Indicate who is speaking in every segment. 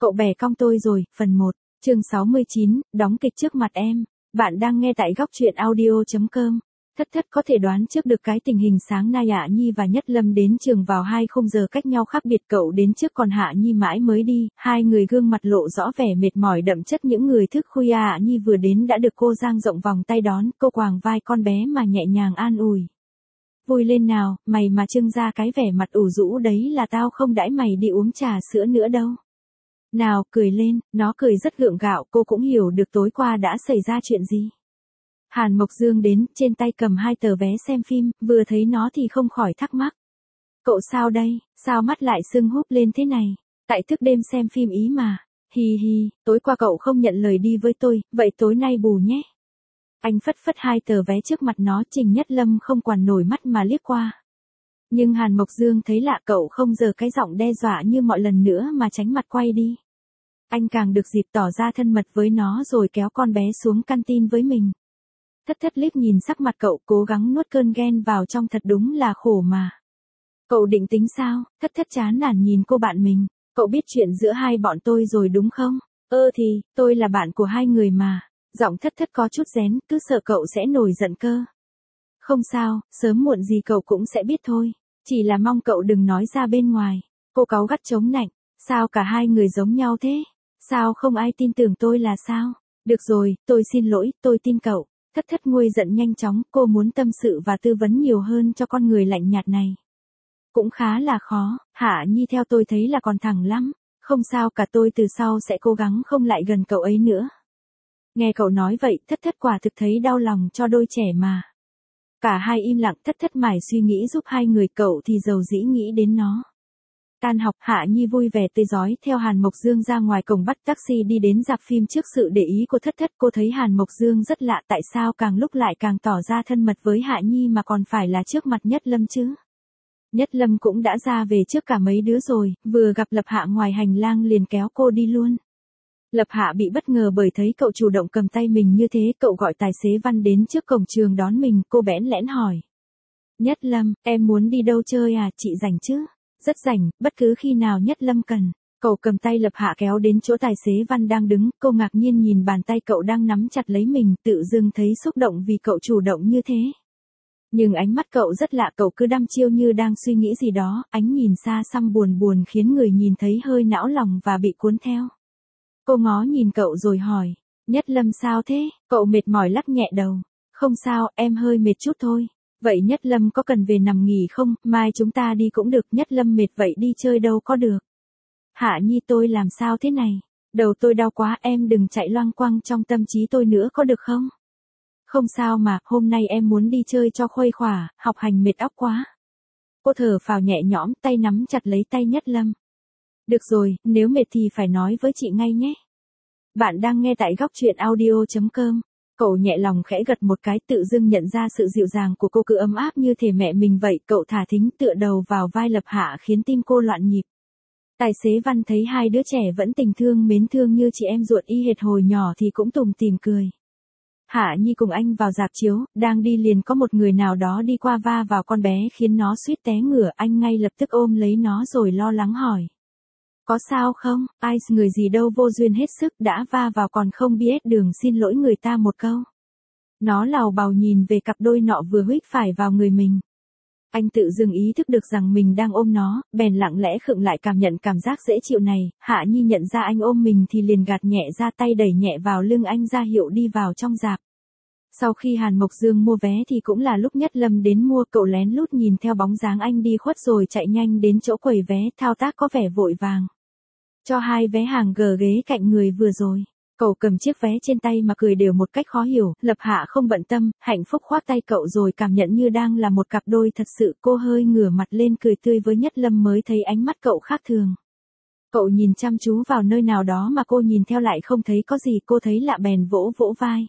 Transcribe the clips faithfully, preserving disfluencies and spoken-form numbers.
Speaker 1: Cậu bè cong tôi rồi, phần một, chương sáu mươi chín, đóng kịch trước mặt em. Bạn đang nghe tại góc truyện audio.com. Thất thất có thể đoán trước được cái tình hình sáng nay Hạ Nhi và Nhất Lâm đến trường vào hai khung giờ cách nhau khác biệt, cậu đến trước còn Hạ Nhi mãi mới đi, hai người gương mặt lộ rõ vẻ mệt mỏi đậm chất những người thức khuya. Hạ Nhi vừa đến đã được cô dang rộng vòng tay đón, cô quàng vai con bé mà nhẹ nhàng an ủi. Vui lên nào, mày mà trưng ra cái vẻ mặt ủ rũ đấy là tao không đãi mày đi uống trà sữa nữa đâu. Nào, cười lên, nó cười rất gượng gạo, cô cũng hiểu được tối qua đã xảy ra chuyện gì. Hàn Mộc Dương đến, trên tay cầm hai tờ vé xem phim, vừa thấy nó thì không khỏi thắc mắc. Cậu sao đây, sao mắt lại sưng húp lên thế này? Tại thức đêm xem phim ý mà. Hi hi, tối qua cậu không nhận lời đi với tôi, vậy tối nay bù nhé. Anh phất phất hai tờ vé trước mặt nó, Trình Nhất Lâm không quản nổi mắt mà liếc qua. Nhưng Hàn Mộc Dương thấy lạ, cậu không giở cái giọng đe dọa như mọi lần nữa mà tránh mặt quay đi. Anh càng được dịp tỏ ra thân mật với nó rồi kéo con bé xuống canteen với mình. Thất thất liếc nhìn sắc mặt cậu, cố gắng nuốt cơn ghen vào trong, thật đúng là khổ mà. Cậu định tính sao? Thất thất chán nản nhìn cô bạn mình. Cậu biết chuyện giữa hai bọn tôi rồi đúng không? Ơ thì, tôi là bạn của hai người mà. Giọng thất thất có chút rén, cứ sợ cậu sẽ nổi giận cơ. Không sao, sớm muộn gì cậu cũng sẽ biết thôi. Chỉ là mong cậu đừng nói ra bên ngoài. Cô cáu gắt chống nạnh. Sao cả hai người giống nhau thế? Sao không ai tin tưởng tôi là sao? Được rồi, tôi xin lỗi, tôi tin cậu. Thất thất nguôi giận nhanh chóng, cô muốn tâm sự và tư vấn nhiều hơn cho con người lạnh nhạt này. Cũng khá là khó, Hạ Nhi theo tôi thấy là còn thẳng lắm. Không sao cả, tôi từ sau sẽ cố gắng không lại gần cậu ấy nữa. Nghe cậu nói vậy, thất thất quả thực thấy đau lòng cho đôi trẻ mà. Cả hai im lặng, thất thất mải suy nghĩ giúp hai người, cậu thì dầu dĩ nghĩ đến nó. Tan học, Hạ Nhi vui vẻ tươi rói theo Hàn Mộc Dương ra ngoài cổng bắt taxi đi đến rạp phim. Trước sự để ý của thất thất, cô thấy Hàn Mộc Dương rất lạ, tại sao càng lúc lại càng tỏ ra thân mật với Hạ Nhi mà còn phải là trước mặt Nhất Lâm chứ? Nhất Lâm cũng đã ra về trước cả mấy đứa rồi, vừa gặp Lập Hạ ngoài hành lang liền kéo cô đi luôn. Lập Hạ bị bất ngờ bởi thấy cậu chủ động cầm tay mình như thế, cậu gọi tài xế Văn đến trước cổng trường đón mình, cô bẽn lẽn hỏi. Nhất Lâm, em muốn đi đâu chơi à, chị rảnh chứ? Rất rảnh, bất cứ khi nào Nhất Lâm cần. Cậu cầm tay Lập Hạ kéo đến chỗ tài xế Văn đang đứng, cô ngạc nhiên nhìn bàn tay cậu đang nắm chặt lấy mình, tự dưng thấy xúc động vì cậu chủ động như thế. Nhưng ánh mắt cậu rất lạ, cậu cứ đăm chiêu như đang suy nghĩ gì đó, ánh nhìn xa xăm buồn buồn khiến người nhìn thấy hơi não lòng và bị cuốn theo. Cô ngó nhìn cậu rồi hỏi, Nhất Lâm sao thế? Cậu mệt mỏi lắc nhẹ đầu. Không sao, em hơi mệt chút thôi. Vậy Nhất Lâm có cần về nằm nghỉ không? Mai chúng ta đi cũng được. Nhất Lâm mệt vậy đi chơi đâu có được. Hạ Nhi, tôi làm sao thế này? Đầu tôi đau quá, em đừng chạy loang quăng trong tâm trí tôi nữa có được không? Không sao mà, hôm nay em muốn đi chơi cho khuây khỏa, học hành mệt óc quá. Cô thở phào nhẹ nhõm, tay nắm chặt lấy tay Nhất Lâm. Được rồi, nếu mệt thì phải nói với chị ngay nhé. Bạn đang nghe tại góc truyện audio.com. Cậu nhẹ lòng khẽ gật một cái, tự dưng nhận ra sự dịu dàng của cô cứ ấm áp như thể mẹ mình vậy. Cậu thả thính tựa đầu vào vai Lập Hạ khiến tim cô loạn nhịp. Tài xế Văn thấy hai đứa trẻ vẫn tình thương mến thương như chị em ruột y hệt hồi nhỏ thì cũng tủm tỉm cười. Hạ Nhi cùng anh vào rạp chiếu, đang đi liền có một người nào đó đi qua va vào con bé khiến nó suýt té ngửa, anh ngay lập tức ôm lấy nó rồi lo lắng hỏi. Có sao không? Ai, người gì đâu vô duyên hết sức, đã va vào còn không biết đường xin lỗi người ta một câu. Nó lào bào nhìn về cặp đôi nọ vừa huých phải vào người mình. Anh tự dưng ý thức được rằng mình đang ôm nó, bèn lặng lẽ khựng lại cảm nhận cảm giác dễ chịu này. Hạ Nhi nhận ra anh ôm mình thì liền gạt nhẹ ra tay, đẩy nhẹ vào lưng anh ra hiệu đi vào trong rạp. Sau khi Hàn Mộc Dương mua vé thì cũng là lúc Nhất Lâm đến mua, cậu lén lút nhìn theo bóng dáng anh đi khuất rồi chạy nhanh đến chỗ quầy vé, thao tác có vẻ vội vàng. Cho hai vé hàng gờ ghế cạnh người vừa rồi. Cậu cầm chiếc vé trên tay mà cười đều một cách khó hiểu. Lập Hạ không bận tâm, hạnh phúc khoác tay cậu rồi cảm nhận như đang là một cặp đôi thật sự. Cô hơi ngửa mặt lên cười tươi với Nhất Lâm mới thấy ánh mắt cậu khác thường. Cậu nhìn chăm chú vào nơi nào đó mà cô nhìn theo lại không thấy có gì, cô thấy lạ bèn vỗ vỗ vai.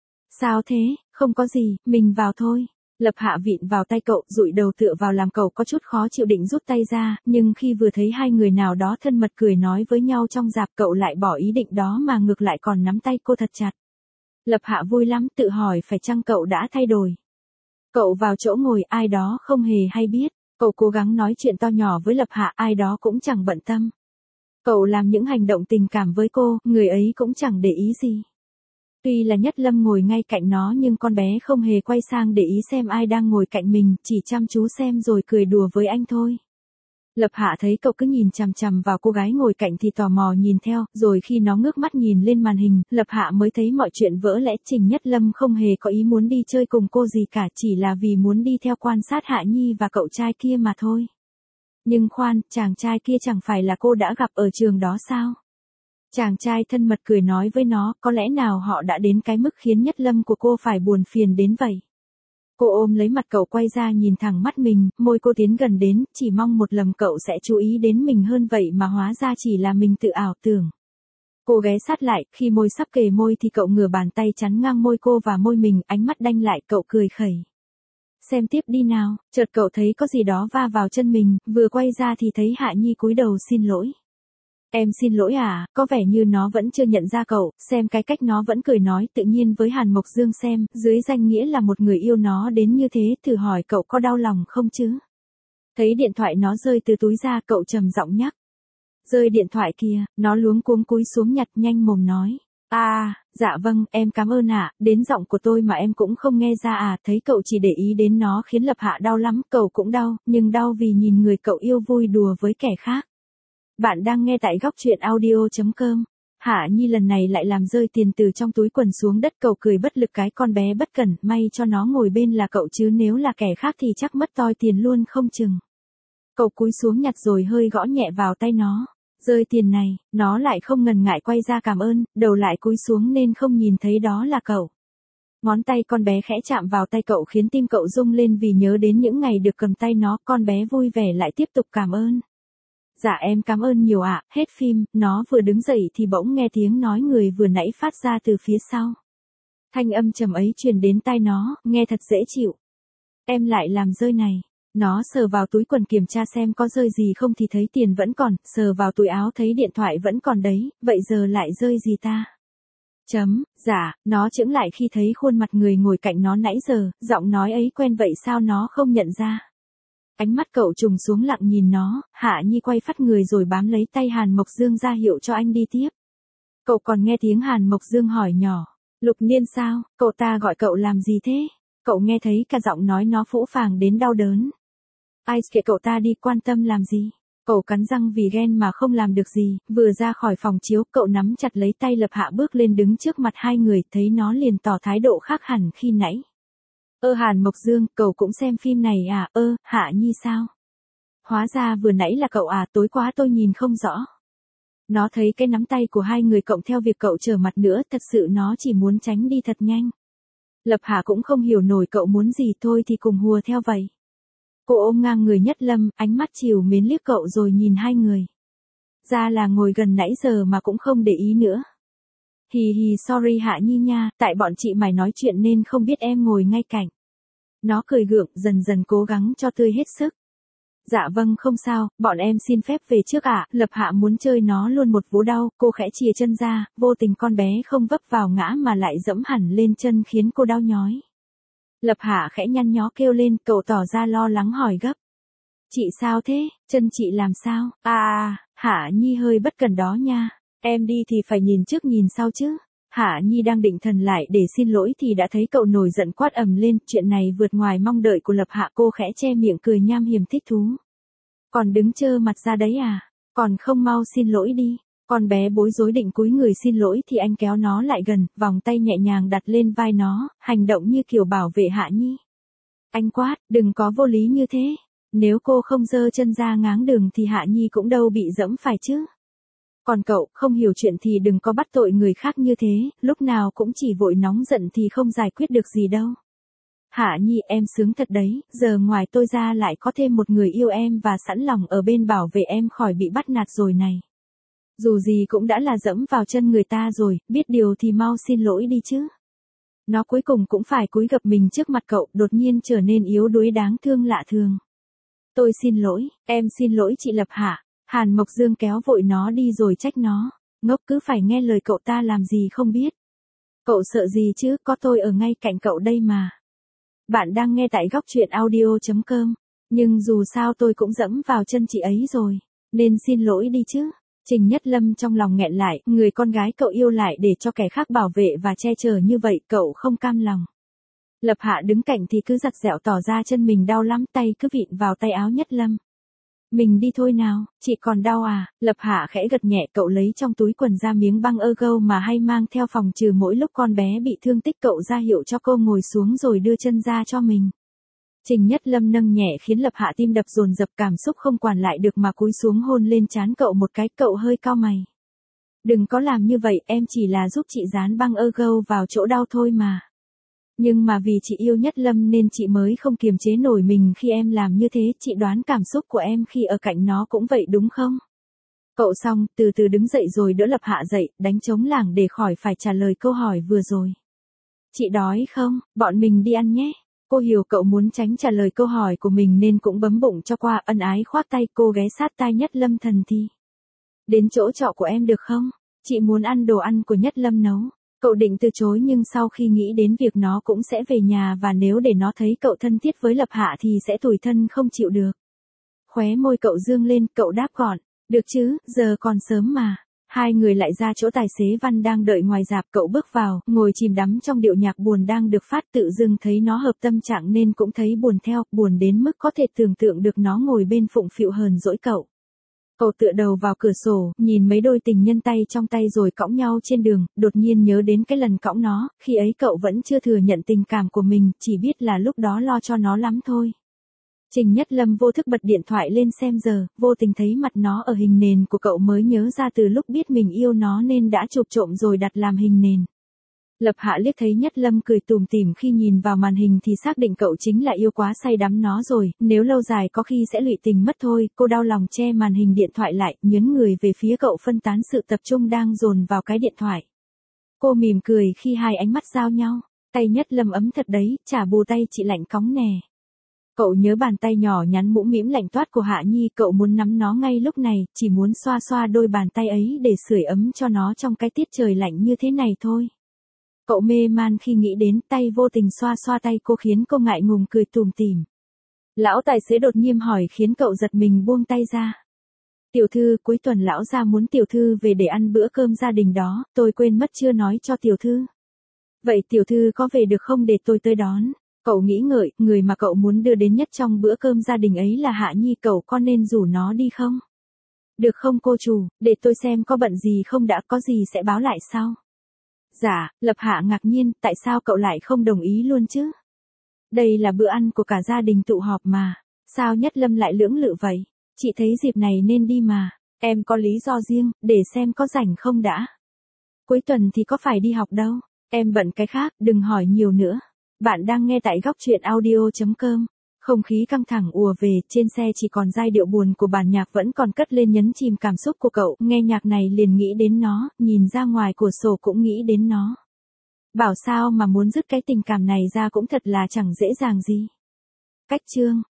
Speaker 1: Sao thế? Không có gì, mình vào thôi. Lập Hạ vịn vào tay cậu, dụi đầu tựa vào làm cậu có chút khó chịu định rút tay ra, nhưng khi vừa thấy hai người nào đó thân mật cười nói với nhau trong rạp, cậu lại bỏ ý định đó mà ngược lại còn nắm tay cô thật chặt. Lập Hạ vui lắm, tự hỏi phải chăng cậu đã thay đổi. Cậu vào chỗ ngồi, ai đó không hề hay biết, cậu cố gắng nói chuyện to nhỏ với Lập Hạ, ai đó cũng chẳng bận tâm. Cậu làm những hành động tình cảm với cô, người ấy cũng chẳng để ý gì. Tuy là Nhất Lâm ngồi ngay cạnh nó nhưng con bé không hề quay sang để ý xem ai đang ngồi cạnh mình, chỉ chăm chú xem rồi cười đùa với anh thôi. Lập Hạ thấy cậu cứ nhìn chằm chằm vào cô gái ngồi cạnh thì tò mò nhìn theo, rồi khi nó ngước mắt nhìn lên màn hình, Lập Hạ mới thấy mọi chuyện vỡ lẽ. Trình Nhất Lâm không hề có ý muốn đi chơi cùng cô gì cả, chỉ là vì muốn đi theo quan sát Hạ Nhi và cậu trai kia mà thôi. Nhưng khoan, chàng trai kia chẳng phải là cô đã gặp ở trường đó sao? Chàng trai thân mật cười nói với nó, có lẽ nào họ đã đến cái mức khiến Nhất Lâm của cô phải buồn phiền đến vậy. Cô ôm lấy mặt cậu quay ra nhìn thẳng mắt mình, môi cô tiến gần đến, chỉ mong một lần cậu sẽ chú ý đến mình hơn vậy mà hóa ra chỉ là mình tự ảo tưởng. Cô ghé sát lại, khi môi sắp kề môi thì cậu ngửa bàn tay chắn ngang môi cô và môi mình, ánh mắt đanh lại, cậu cười khẩy. Xem tiếp đi nào, chợt cậu thấy có gì đó va vào chân mình, vừa quay ra thì thấy Hạ Nhi cúi đầu xin lỗi. Em xin lỗi à, có vẻ như nó vẫn chưa nhận ra cậu, xem cái cách nó vẫn cười nói tự nhiên với Hàn Mộc Dương xem, dưới danh nghĩa là một người yêu nó đến như thế, thử hỏi cậu có đau lòng không chứ? Thấy điện thoại nó rơi từ túi ra, cậu trầm giọng nhắc. Rơi điện thoại kìa, nó luống cuống cúi xuống nhặt, nhanh mồm nói. À, dạ vâng, em cảm ơn ạ, à, đến giọng của tôi mà em cũng không nghe ra à, thấy cậu chỉ để ý đến nó khiến Lập Hạ đau lắm, cậu cũng đau, nhưng đau vì nhìn người cậu yêu vui đùa với kẻ khác. Bạn đang nghe tại góc truyện audio chấm com. Hạ Nhi lần này lại làm rơi tiền từ trong túi quần xuống đất, cậu cười bất lực, cái con bé bất cẩn, may cho nó ngồi bên là cậu chứ nếu là kẻ khác thì chắc mất toi tiền luôn không chừng. Cậu cúi xuống nhặt rồi hơi gõ nhẹ vào tay nó. Rơi tiền này, nó lại không ngần ngại quay ra cảm ơn, đầu lại cúi xuống nên không nhìn thấy đó là cậu. Ngón tay con bé khẽ chạm vào tay cậu khiến tim cậu rung lên vì nhớ đến những ngày được cầm tay nó, con bé vui vẻ lại tiếp tục cảm ơn. Dạ em cảm ơn nhiều ạ, à. Hết phim, nó vừa đứng dậy thì bỗng nghe tiếng nói người vừa nãy phát ra từ phía sau. Thanh âm trầm ấy truyền đến tai nó, nghe thật dễ chịu. Em lại làm rơi này. Nó sờ vào túi quần kiểm tra xem có rơi gì không thì thấy tiền vẫn còn, sờ vào túi áo thấy điện thoại vẫn còn đấy, vậy giờ lại rơi gì ta? Chấm, dạ, nó chững lại khi thấy khuôn mặt người ngồi cạnh nó nãy giờ, giọng nói ấy quen vậy sao nó không nhận ra. Ánh mắt cậu trùng xuống lặng nhìn nó, Hạ Nhi quay phắt người rồi bám lấy tay Hàn Mộc Dương ra hiệu cho anh đi tiếp. Cậu còn nghe tiếng Hàn Mộc Dương hỏi nhỏ, Lục Niên sao, cậu ta gọi cậu làm gì thế? Cậu nghe thấy cả giọng nói nó phũ phàng đến đau đớn. Ai kệ cậu ta đi, quan tâm làm gì? Cậu cắn răng vì ghen mà không làm được gì, vừa ra khỏi phòng chiếu, cậu nắm chặt lấy tay Lập Hạ bước lên đứng trước mặt hai người, thấy nó liền tỏ thái độ khác hẳn khi nãy. Ơ Hàn Mộc Dương, cậu cũng xem phim này à, ơ, Hạ Nhi sao? Hóa ra vừa nãy là cậu à, tối quá tôi nhìn không rõ. Nó thấy cái nắm tay của hai người cộng theo việc cậu trở mặt nữa, thật sự nó chỉ muốn tránh đi thật nhanh. Lập Hạ cũng không hiểu nổi cậu muốn gì, thôi thì cùng hùa theo vậy. Cô ôm ngang người Nhất Lâm, ánh mắt trìu mến liếc cậu rồi nhìn hai người. Ra là ngồi gần nãy giờ mà cũng không để ý nữa. Hì hì sorry Hạ Nhi nha, tại bọn chị mày nói chuyện nên không biết em ngồi ngay cạnh. Nó cười gượng, dần dần cố gắng cho tươi hết sức. Dạ vâng không sao, bọn em xin phép về trước ạ, à. Lập Hạ muốn chơi nó luôn một vú đau, cô khẽ chìa chân ra, vô tình con bé không vấp vào ngã mà lại dẫm hẳn lên chân khiến cô đau nhói. Lập Hạ khẽ nhăn nhó kêu lên, cậu tỏ ra lo lắng hỏi gấp. Chị sao thế, chân chị làm sao? À, Hạ Nhi hơi bất cẩn đó nha, em đi thì phải nhìn trước nhìn sau chứ. Hạ Nhi đang định thần lại để xin lỗi thì đã thấy cậu nổi giận quát ầm lên, chuyện này vượt ngoài mong đợi của Lập Hạ, cô khẽ che miệng cười nham hiểm thích thú. Còn đứng trơ mặt ra đấy à, còn không mau xin lỗi đi. Con bé bối rối định cúi người xin lỗi thì anh kéo nó lại gần, vòng tay nhẹ nhàng đặt lên vai nó, hành động như kiểu bảo vệ Hạ Nhi. Anh quát, đừng có vô lý như thế, nếu cô không giơ chân ra ngáng đường thì Hạ Nhi cũng đâu bị dẫm phải chứ. Còn cậu, không hiểu chuyện thì đừng có bắt tội người khác như thế, lúc nào cũng chỉ vội nóng giận thì không giải quyết được gì đâu. Hạ Nhi em sướng thật đấy, giờ ngoài tôi ra lại có thêm một người yêu em và sẵn lòng ở bên bảo vệ em khỏi bị bắt nạt rồi này. Dù gì cũng đã là dẫm vào chân người ta rồi, biết điều thì mau xin lỗi đi chứ. Nó cuối cùng cũng phải cúi gập mình trước mặt cậu, đột nhiên trở nên yếu đuối đáng thương lạ thường. Tôi xin lỗi, em xin lỗi chị Lập Hạ. Hàn Mộc Dương kéo vội nó đi rồi trách nó, ngốc cứ phải nghe lời cậu ta làm gì không biết. Cậu sợ gì chứ, có tôi ở ngay cạnh cậu đây mà. Bạn đang nghe tại góc truyện audio chấm com, nhưng dù sao tôi cũng dẫm vào chân chị ấy rồi, nên xin lỗi đi chứ. Trình Nhất Lâm trong lòng nghẹn lại, người con gái cậu yêu lại để cho kẻ khác bảo vệ và che chở như vậy, cậu không cam lòng. Lập Hạ đứng cạnh thì cứ giặt dẹo tỏ ra chân mình đau lắm, tay cứ vịn vào tay áo Nhất Lâm. Mình đi thôi nào, chị còn đau à? Lập Hạ khẽ gật nhẹ, cậu lấy trong túi quần ra miếng băng ergo mà hay mang theo phòng trừ mỗi lúc con bé bị thương tích, cậu ra hiệu cho cô ngồi xuống rồi đưa chân ra cho mình. Trình Nhất Lâm nâng nhẹ khiến Lập Hạ tim đập dồn dập, cảm xúc không quản lại được mà cúi xuống hôn lên trán cậu một cái, cậu hơi cau mày. Đừng có làm như vậy, em chỉ là giúp chị dán băng ergo vào chỗ đau thôi mà. Nhưng mà vì chị yêu Nhất Lâm nên chị mới không kiềm chế nổi mình khi em làm như thế, chị đoán cảm xúc của em khi ở cạnh nó cũng vậy đúng không? Cậu xong, từ từ đứng dậy rồi đỡ Lập Hạ dậy, đánh trống lảng để khỏi phải trả lời câu hỏi vừa rồi. Chị đói không? Bọn mình đi ăn nhé. Cô hiểu cậu muốn tránh trả lời câu hỏi của mình nên cũng bấm bụng cho qua, ân ái khoác tay, cô ghé sát tai Nhất Lâm thần thì. Đến chỗ trọ của em được không? Chị muốn ăn đồ ăn của Nhất Lâm nấu. Cậu định từ chối nhưng sau khi nghĩ đến việc nó cũng sẽ về nhà và nếu để nó thấy cậu thân thiết với Lập Hạ thì sẽ tủi thân không chịu được. Khóe môi cậu dương lên, cậu đáp gọn, được chứ, giờ còn sớm mà. Hai người lại ra chỗ tài xế Văn đang đợi ngoài rạp, cậu bước vào, ngồi chìm đắm trong điệu nhạc buồn đang được phát, tự dưng thấy nó hợp tâm trạng nên cũng thấy buồn theo, buồn đến mức có thể tưởng tượng được nó ngồi bên phụng phịu hờn dỗi cậu. Cậu tựa đầu vào cửa sổ, nhìn mấy đôi tình nhân tay trong tay rồi cõng nhau trên đường, đột nhiên nhớ đến cái lần cõng nó, khi ấy cậu vẫn chưa thừa nhận tình cảm của mình, chỉ biết là lúc đó lo cho nó lắm thôi. Trình Nhất Lâm vô thức bật điện thoại lên xem giờ, vô tình thấy mặt nó ở hình nền của cậu mới nhớ ra từ lúc biết mình yêu nó nên đã chụp trộm rồi đặt làm hình nền. Lập Hạ liếc thấy Nhất Lâm cười tủm tỉm khi nhìn vào màn hình thì xác định cậu chính là yêu quá say đắm nó rồi, nếu lâu dài có khi sẽ lụy tình mất thôi, cô đau lòng che màn hình điện thoại lại, nhấn người về phía cậu phân tán sự tập trung đang dồn vào cái điện thoại. Cô mỉm cười khi hai ánh mắt giao nhau, tay Nhất Lâm ấm thật đấy, trả bù tay chị lạnh cóng nè. Cậu nhớ bàn tay nhỏ nhắn mũm mĩm lạnh toát của Hạ Nhi, cậu muốn nắm nó ngay lúc này, chỉ muốn xoa xoa đôi bàn tay ấy để sưởi ấm cho nó trong cái tiết trời lạnh như thế này thôi. Cậu mê man khi nghĩ đến, tay vô tình xoa xoa tay cô khiến cô ngại ngùng cười tủm tỉm. Lão tài xế đột nhiên hỏi khiến cậu giật mình buông tay ra. Tiểu thư, cuối tuần lão gia muốn tiểu thư về để ăn bữa cơm gia đình đó, tôi quên mất chưa nói cho tiểu thư. Vậy tiểu thư có về được không để tôi tới đón? Cậu nghĩ ngợi, người mà cậu muốn đưa đến nhất trong bữa cơm gia đình ấy là Hạ Nhi, cậu có nên rủ nó đi không? Được không cô chủ, để tôi xem có bận gì không đã, có gì sẽ báo lại sau. Dạ, Lập Hạ ngạc nhiên, tại sao cậu lại không đồng ý luôn chứ? Đây là bữa ăn của cả gia đình tụ họp mà, sao Nhất Lâm lại lưỡng lự vậy? Chị thấy dịp này nên đi mà, em có lý do riêng, để xem có rảnh không đã. Cuối tuần thì có phải đi học đâu, em bận cái khác, đừng hỏi nhiều nữa. Bạn đang nghe tại góc truyện audio chấm com. Không khí căng thẳng ùa về, trên xe chỉ còn giai điệu buồn của bản nhạc vẫn còn cất lên nhấn chìm cảm xúc của cậu, nghe nhạc này liền nghĩ đến nó, nhìn ra ngoài cửa sổ cũng nghĩ đến nó. Bảo sao mà muốn dứt cái tình cảm này ra cũng thật là chẳng dễ dàng gì. Cách chương